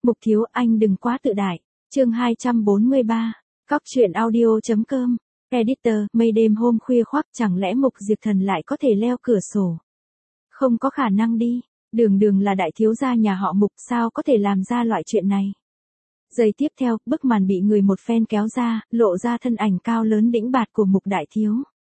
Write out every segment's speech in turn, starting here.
Mục thiếu anh đừng quá tự đại. Chương 243. Cóc truyện audio.com. Editor, mây đêm hôm khuya khoác chẳng lẽ Mục Diệp Thần lại có thể leo cửa sổ? Không có khả năng đi, đường đường là đại thiếu gia nhà họ Mục sao có thể làm ra loại chuyện này. Giây tiếp theo, bức màn bị người một phen kéo ra, lộ ra thân ảnh cao lớn đĩnh bạt của Mục đại thiếu.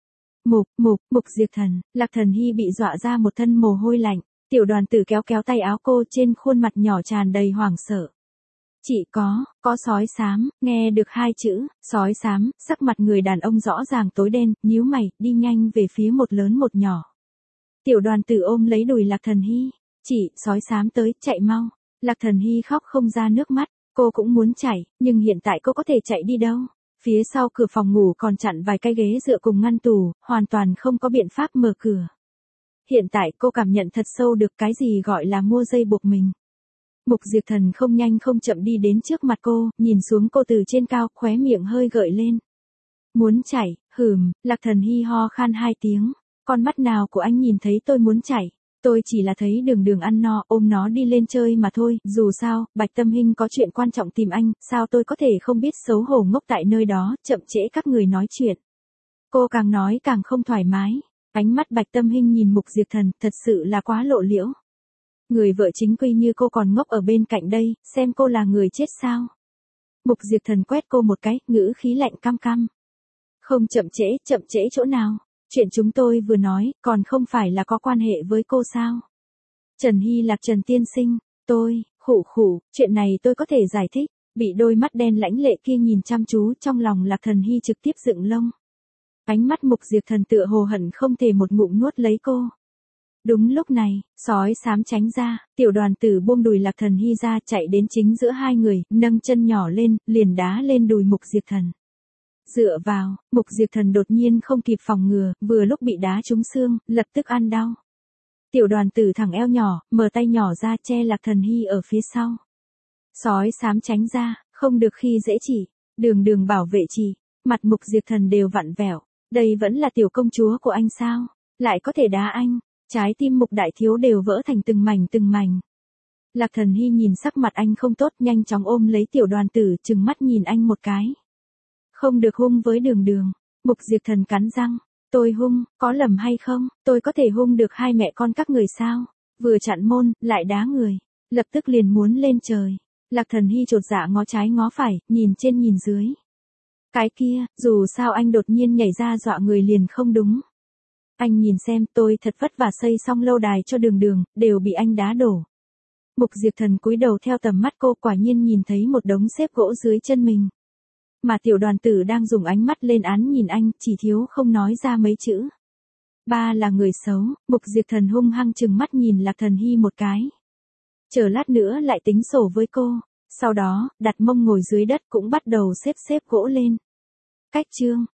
Mục Diệp Thần, Lạc Thần Hy bị dọa ra một thân mồ hôi lạnh, tiểu đoàn tử kéo kéo tay áo cô trên khuôn mặt nhỏ tràn đầy hoảng sợ. Chị có sói xám, nghe được hai chữ, sói xám, sắc mặt người đàn ông rõ ràng tối đen, nhíu mày, đi nhanh về phía một lớn một nhỏ. Tiểu đoàn tử ôm lấy đùi Lạc Thần Hy, chị, sói xám tới, chạy mau. Lạc Thần Hy khóc không ra nước mắt, cô cũng muốn chạy, nhưng hiện tại cô có thể chạy đi đâu. Phía sau cửa phòng ngủ còn chặn vài cái ghế dựa cùng ngăn tủ, hoàn toàn không có biện pháp mở cửa. Hiện tại cô cảm nhận thật sâu được cái gì gọi là mua dây buộc mình. Mục Diệp Thần không nhanh không chậm đi đến trước mặt cô, nhìn xuống cô từ trên cao, khóe miệng hơi gợi lên. Muốn chạy, Lạc Thần Hy ho khan hai tiếng. Con mắt nào của anh nhìn thấy tôi muốn chạy? Tôi chỉ là thấy đường đường ăn no, ôm nó đi lên chơi mà thôi, dù sao, Bạch Tâm Hinh có chuyện quan trọng tìm anh, sao tôi có thể không biết xấu hổ ngốc tại nơi đó, chậm trễ các người nói chuyện. Cô càng nói càng không thoải mái, ánh mắt Bạch Tâm Hinh nhìn Mục Diệp Thần, thật sự là quá lộ liễu. Người vợ chính quy như cô còn ngốc ở bên cạnh đây, xem cô là người chết sao. Mục Diệp Thần quét cô một cái, ngữ khí lạnh căm căm. Không chậm trễ chỗ nào? Chuyện chúng tôi vừa nói, còn không phải là có quan hệ với cô sao? Trần Hy Lạc Trần tiên sinh, chuyện này tôi có thể giải thích. Bị đôi mắt đen lãnh lệ kia nhìn chăm chú, trong lòng Lạc Thần Hy trực tiếp dựng lông. Ánh mắt Mục Diệp Thần tựa hồ hận không thể một ngụm nuốt lấy cô. Đúng lúc này, sói xám tránh ra, tiểu đoàn tử buông đùi Lạc Thần Hy ra, chạy đến chính giữa hai người, nâng chân nhỏ lên, liền đá lên đùi Mục Diệp Thần. Dựa vào, Mục Diệp Thần đột nhiên không kịp phòng ngừa, vừa lúc bị đá trúng xương, lập tức ăn đau. Tiểu đoàn tử thẳng eo nhỏ, mở tay nhỏ ra che Lạc Thần Hy ở phía sau. Sói xám tránh ra, không được khi dễ chỉ, đường bảo vệ chỉ, mặt Mục Diệp Thần đều vặn vẹo, đây vẫn là tiểu công chúa của anh sao, lại có thể đá anh, trái tim Mục đại thiếu đều vỡ thành từng mảnh. Lạc Thần Hy nhìn sắc mặt anh không tốt, nhanh chóng ôm lấy tiểu đoàn tử, trừng mắt nhìn anh một cái. Không được hung với đường. Mục Diệp Thần cắn răng. Tôi hung, có lầm hay không? Tôi có thể hung được hai mẹ con các người sao? Vừa chặn môn, lại đá người. Lập tức liền muốn lên trời. Lạc Thần Hy chột dạ ngó trái ngó phải, nhìn trên nhìn dưới. Cái kia, dù sao anh đột nhiên nhảy ra dọa người liền không đúng. Anh nhìn xem, tôi thật vất vả xây xong lâu đài cho đường, đều bị anh đá đổ. Mục Diệp Thần cúi đầu theo tầm mắt cô, quả nhiên nhìn thấy một đống xếp gỗ dưới chân mình. Mà tiểu đoàn tử đang dùng ánh mắt lên án nhìn anh, chỉ thiếu không nói ra mấy chữ. Ba là người xấu. Mục Diệp Thần hung hăng trừng mắt nhìn Lạc Thần Hy một cái. Chờ lát nữa lại tính sổ với cô. Sau đó, đặt mông ngồi dưới đất cũng bắt đầu xếp gỗ lên. Cách chương,